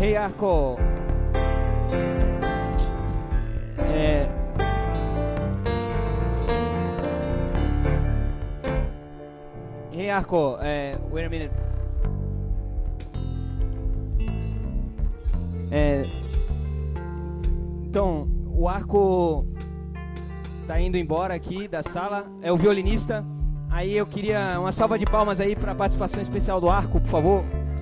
Hey Arco. Hey Arco, wait a minute. Então, o Arco tá indo embora aqui da sala, é o violinista. Aí eu queria uma salva de palmas aí para a participação especial do Arco, por favor.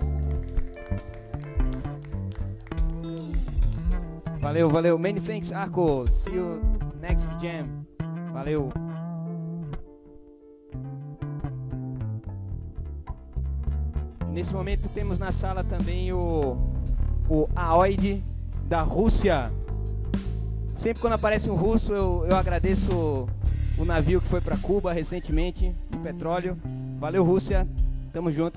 Valeu, valeu. Many thanks, Arco. See you next jam. Valeu. Nesse momento temos na sala também o Aoid da Rússia. Sempre quando aparece um russo eu agradeço o navio que foi para Cuba recentemente, de petróleo. Valeu, Rússia. Tamo junto.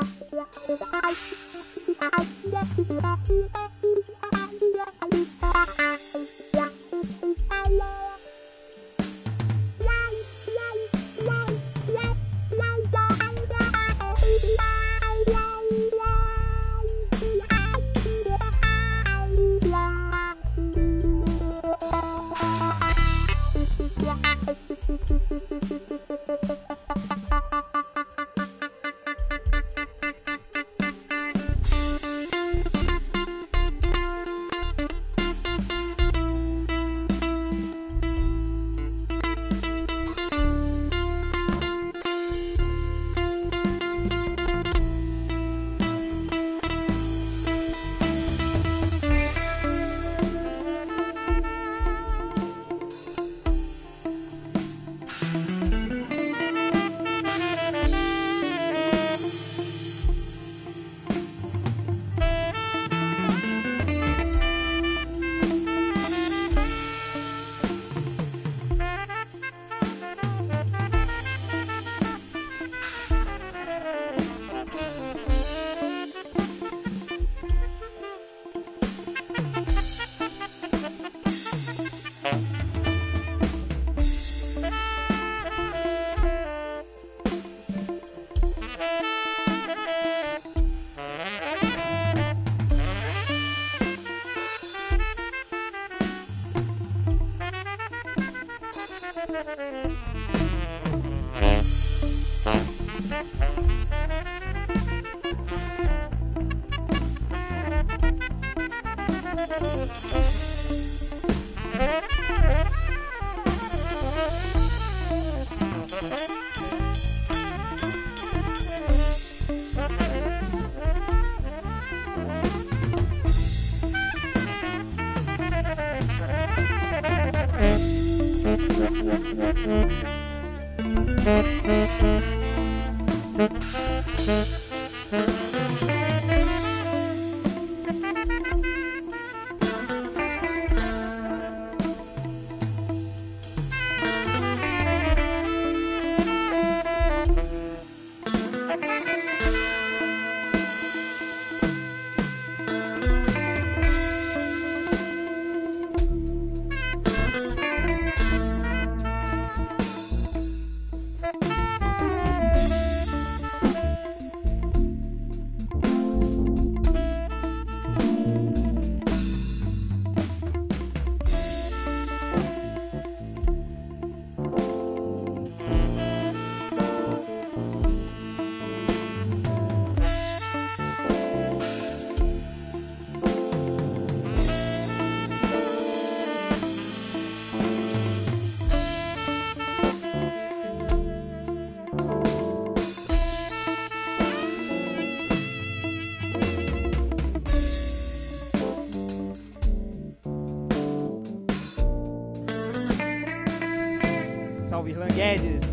Salve, Irlan Guedes.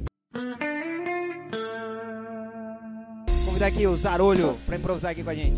Convidar aqui o Zarolho pra improvisar aqui com a gente.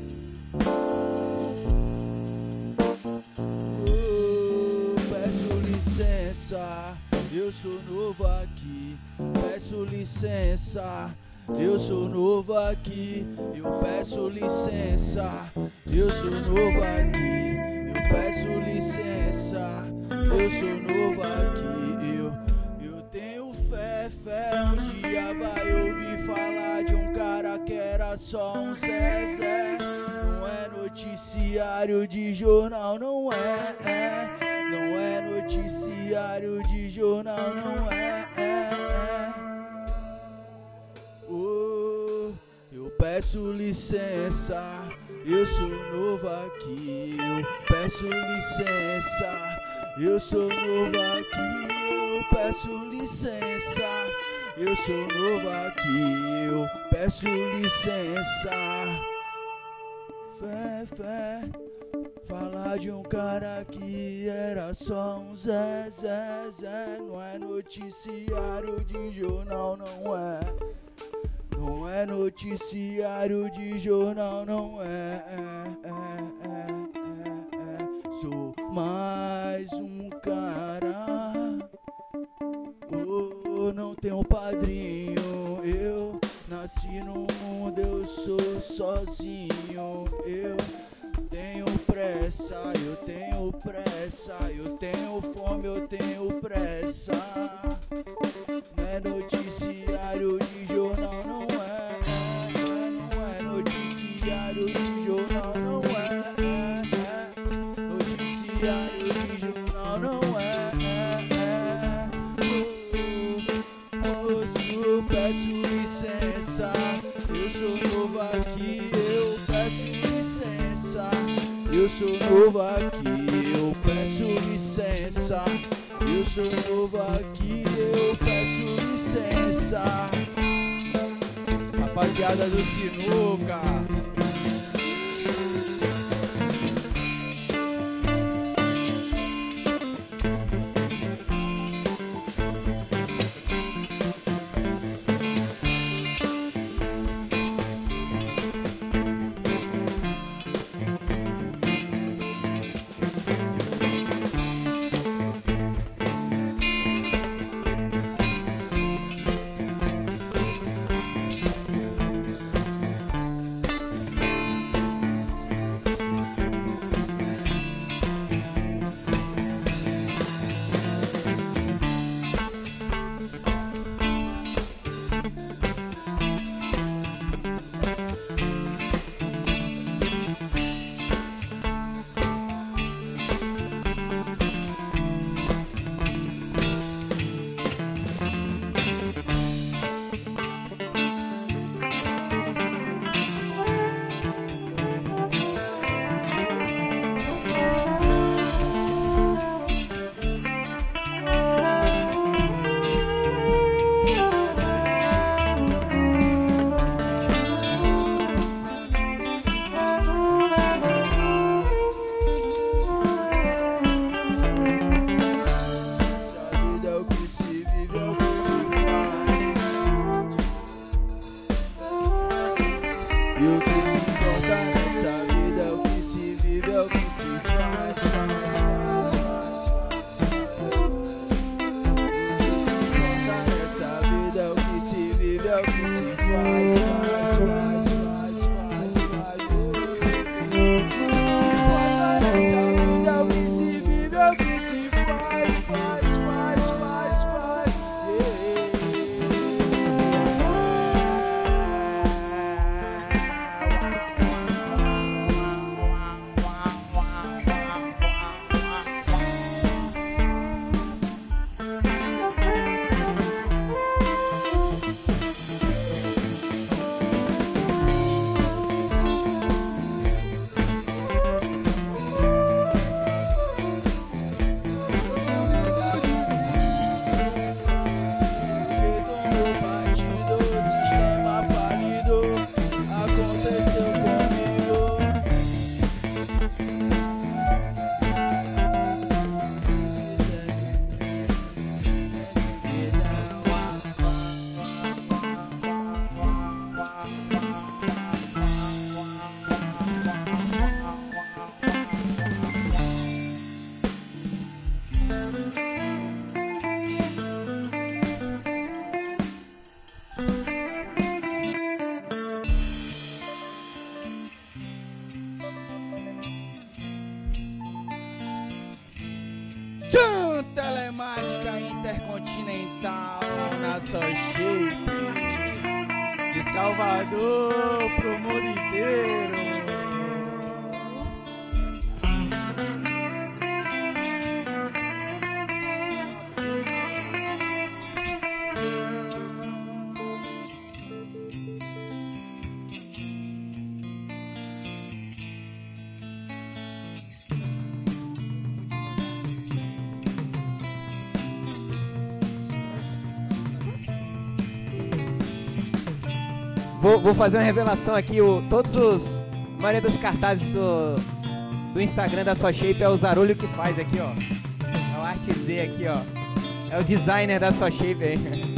Peço licença, eu sou novo aqui. Peço licença, eu sou novo aqui. Eu peço licença, eu sou novo aqui. Eu peço licença, eu sou novo aqui. Eu tenho fé, um dia vai ouvir falar de um cara que era só um Zezé. Não é noticiário de jornal, não é. Não é noticiário de jornal, não é. Oh, eu peço licença, eu sou novo aqui. Eu peço licença, eu sou novo aqui. Eu peço licença, eu sou novo aqui. Eu peço licença. Fé, falar de um cara que era só um Zé. Não é noticiário de jornal, não é. Não é noticiário de jornal, não é. Sou mais um cara. Oh, não tenho padrinho. Eu nasci no mundo, eu sou sozinho. Eu tenho pressa, eu tenho pressa, eu tenho fome, eu tenho pressa. Não é noticiário de jornal, não é. Não é noticiário de jornal, não é. Noticiário de jornal, não é. Moço, peço licença, eu sou novo aqui, eu peço licença. Eu sou novo aqui, eu peço licença. Eu sou novo aqui, eu peço licença. Rapaziada do Sinuca. Telemática intercontinental na SoShape, de Salvador pro mundo inteiro. Vou fazer uma revelação aqui, a maioria dos cartazes do Instagram da SoShape é o Zarulho que faz aqui, ó. É o Arte Z aqui, ó. É o designer da SoShape aí.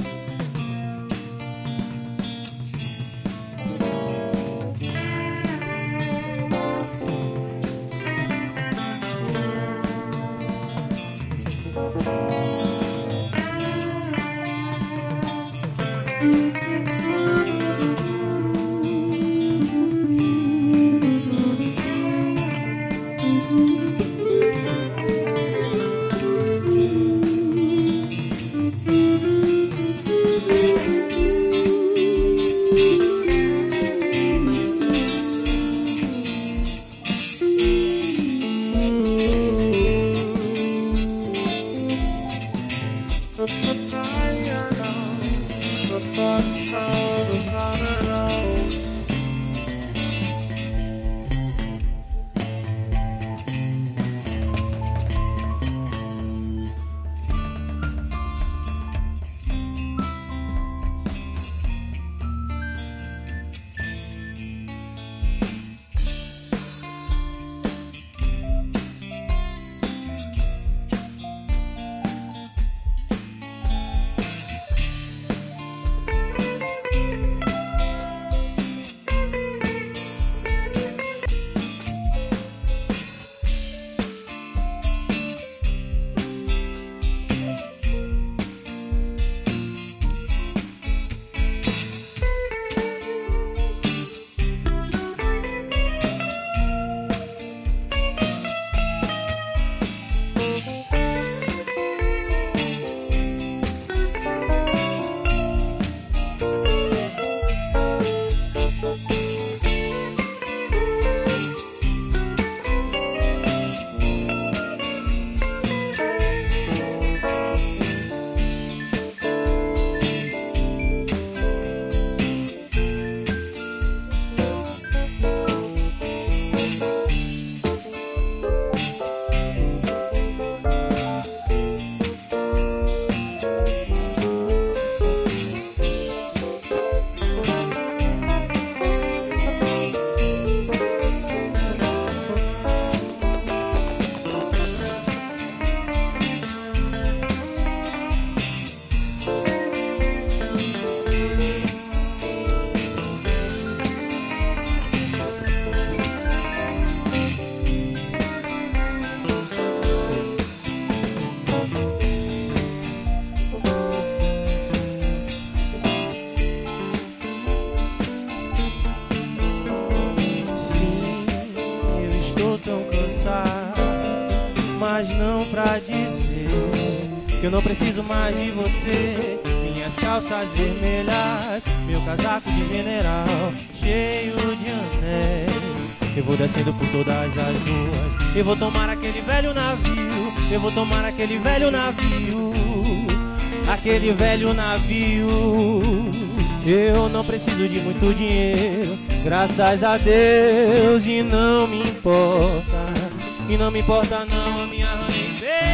mas não pra dizer que eu não preciso mais de você. Minhas calças vermelhas, meu casaco de general, cheio de anéis. Eu vou descendo por todas as ruas, eu vou tomar aquele velho navio, eu vou tomar aquele velho navio, aquele velho navio. Eu não preciso de muito dinheiro, graças a Deus, e não me importa. E não me importa não a minha honey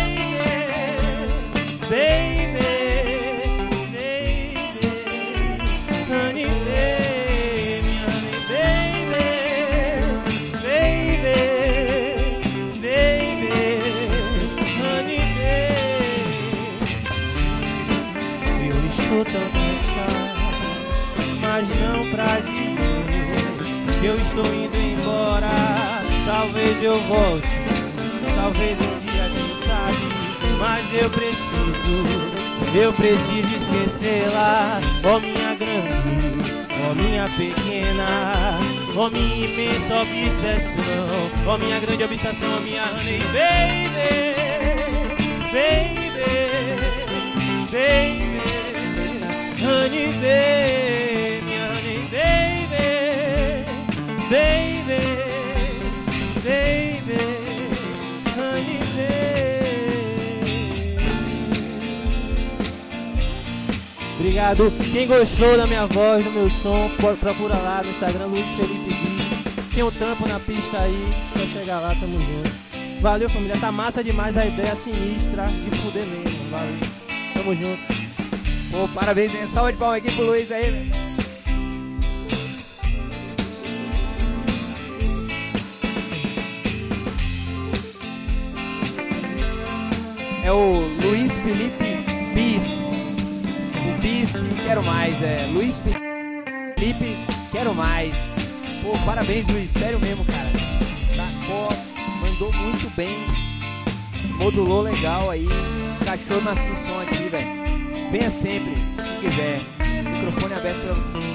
baby, baby, baby, honey baby, minha honey baby, baby, baby, honey baby. Sim, eu estou tão cansado, mas não pra dizer que eu estou indo embora. Talvez eu volte, talvez um dia, quem sabe, mas eu preciso esquecê-la. Ó minha grande, ó minha pequena, ó minha imensa obsessão, ó minha grande obsessão, ó minha honey baby, baby, baby, honey baby, minha honey baby, baby, baby, honey baby. Obrigado. Quem gostou da minha voz, do meu som, procura lá no Instagram, Luiz Felipe Bis. Tem um trampo na pista aí, só chegar lá, tamo junto. Valeu, família, tá massa demais a ideia, sinistra, de fuder mesmo, valeu. Tamo junto. Pô, parabéns, né? Salve de palmas aqui pro Luiz aí, velho. É o Luiz Felipe Bis. O Bis que quero mais, é. Luiz Felipe, quero mais. Pô, parabéns, Luiz. Sério mesmo, cara. Sacou, mandou muito bem. Modulou legal aí. Encaixou no som aqui, velho. Venha sempre, se quiser. Microfone aberto pra você.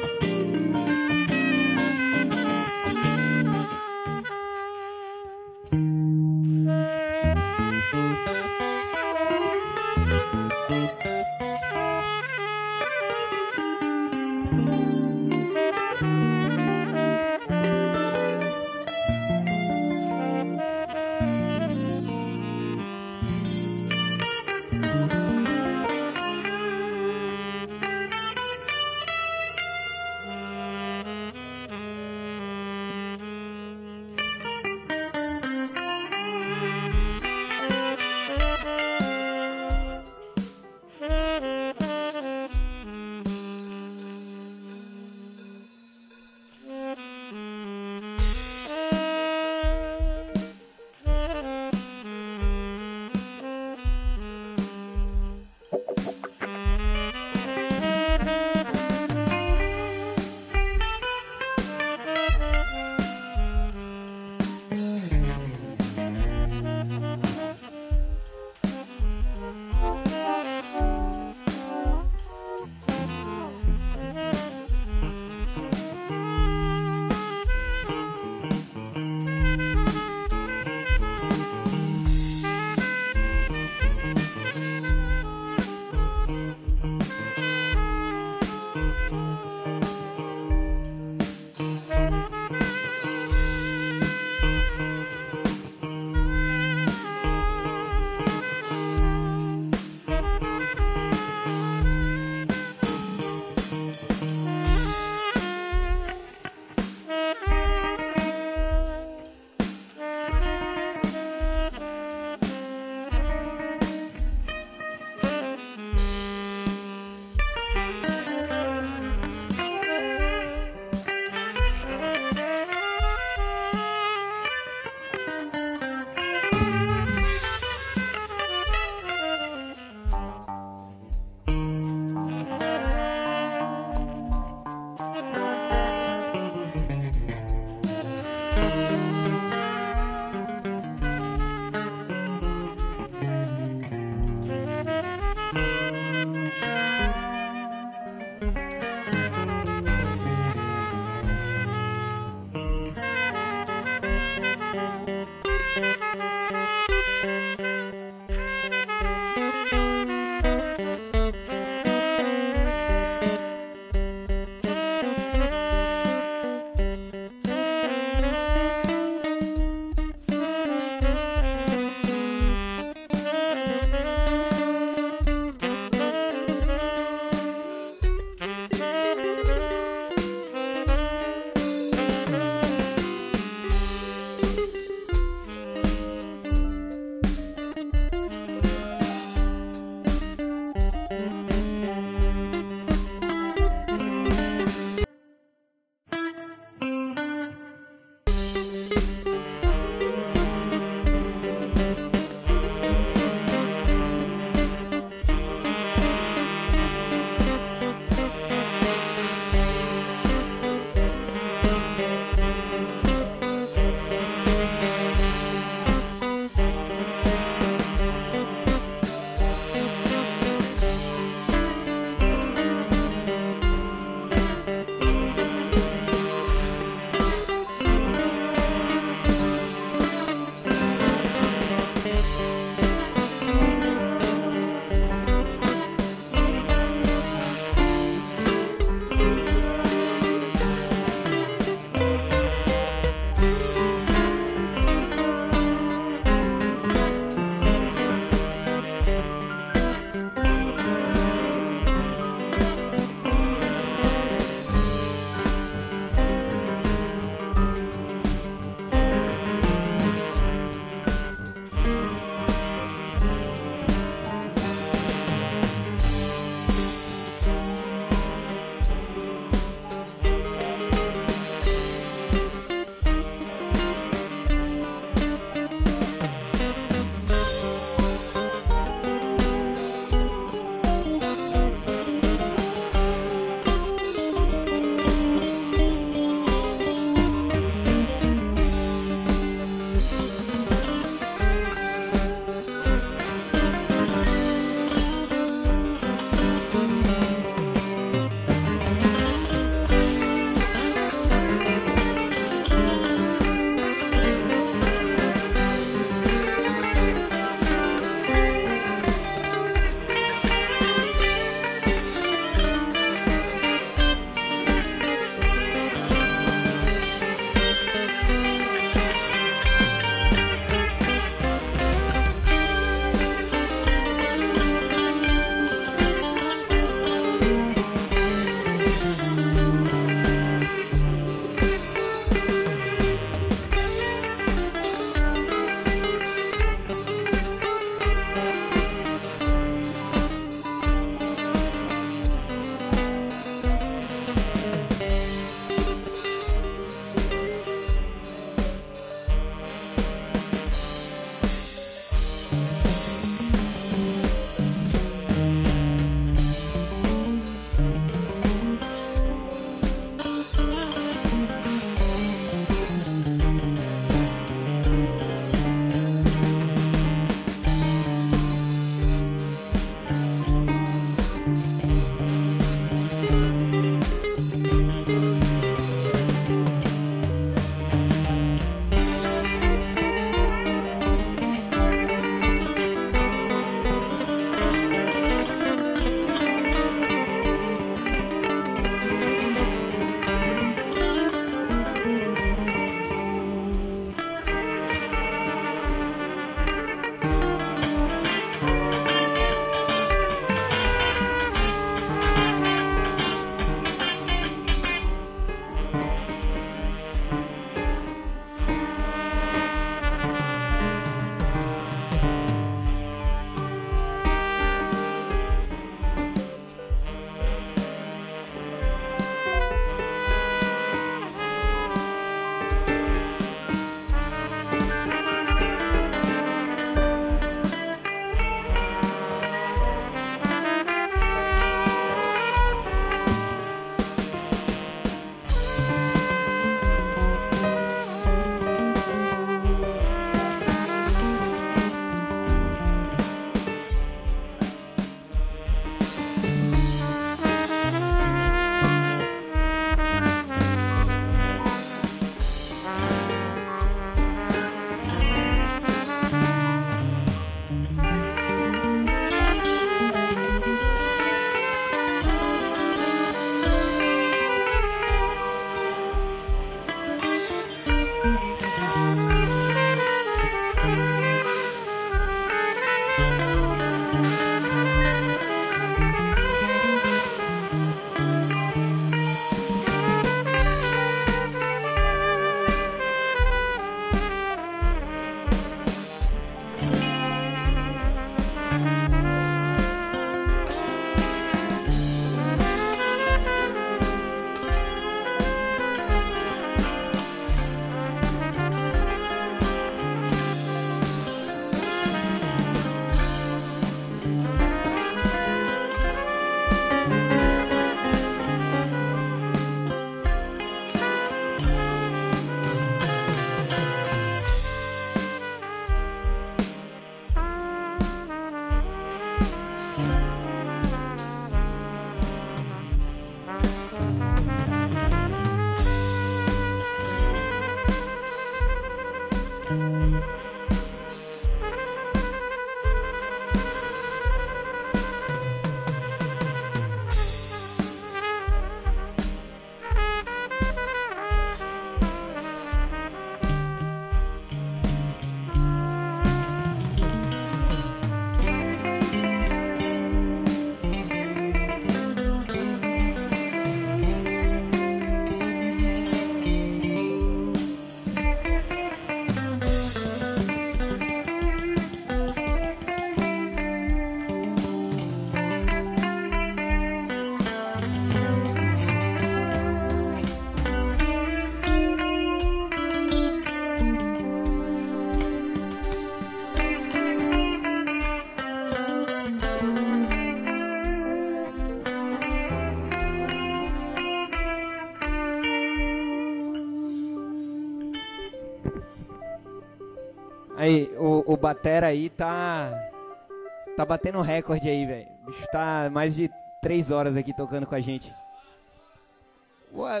Aí, o batera aí tá batendo um recorde aí, velho. O bicho tá mais de 3 horas aqui tocando com a gente. What?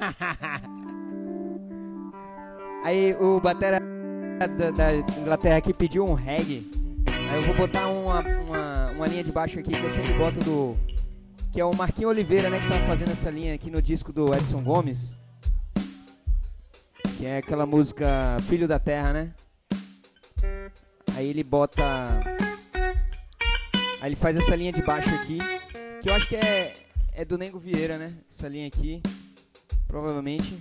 Aí o batera da Inglaterra aqui pediu um reggae. Aí eu vou botar uma linha de baixo aqui que eu sempre boto que é o Marquinhos Oliveira, né, que tá fazendo essa linha aqui no disco do Edson Gomes. Que é aquela música Filho da Terra, né? Aí ele bota... Aí ele faz essa linha de baixo aqui, que eu acho que é do Nego Vieira, né? Essa linha aqui, provavelmente.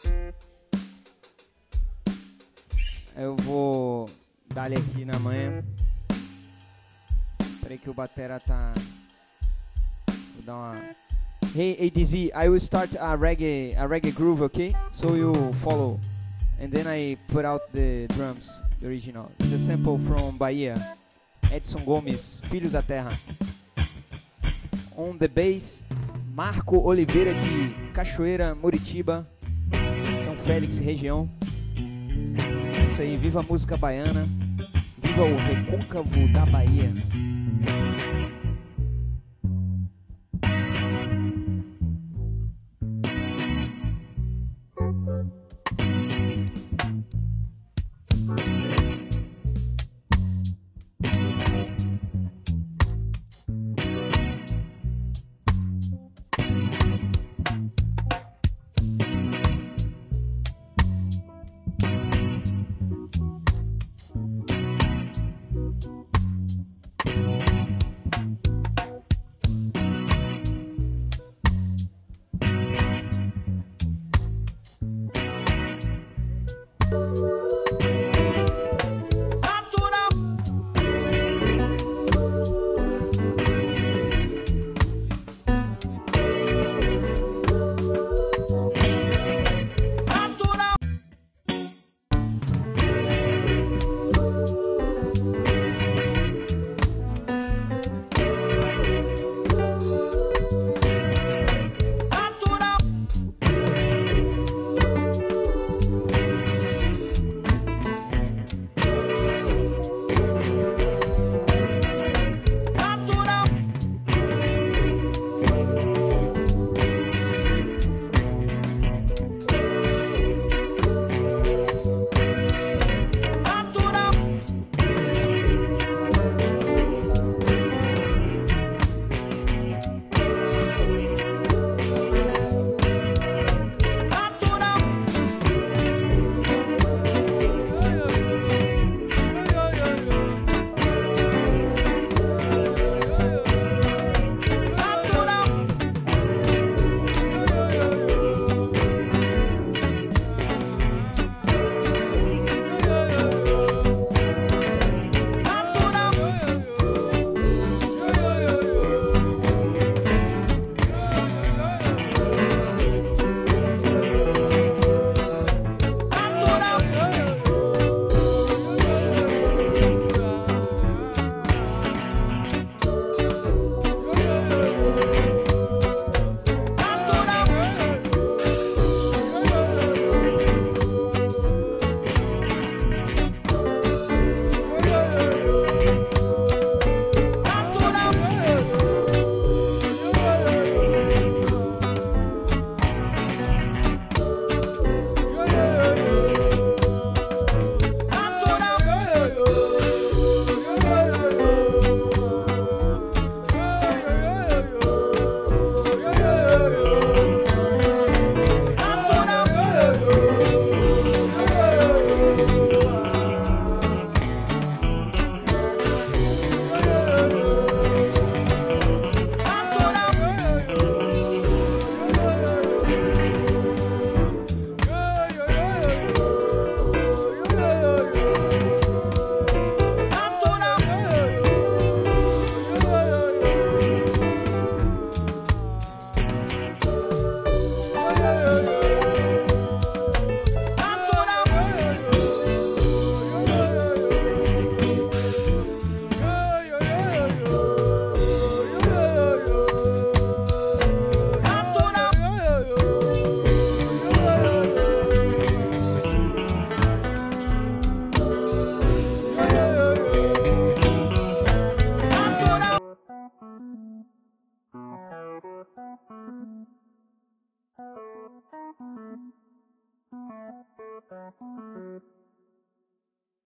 Aí eu vou dar-lhe aqui na manha. Peraí que o batera tá... Vou dar uma... Hey DZ, I will start a reggae groove, okay? So you follow. And then I put out the drums, the original. It's a sample from Bahia. Edson Gomes, Filho da Terra. On the bass, Marco Oliveira de Cachoeira, Muritiba, São Félix, região. É isso aí, viva a música baiana, viva o recôncavo da Bahia.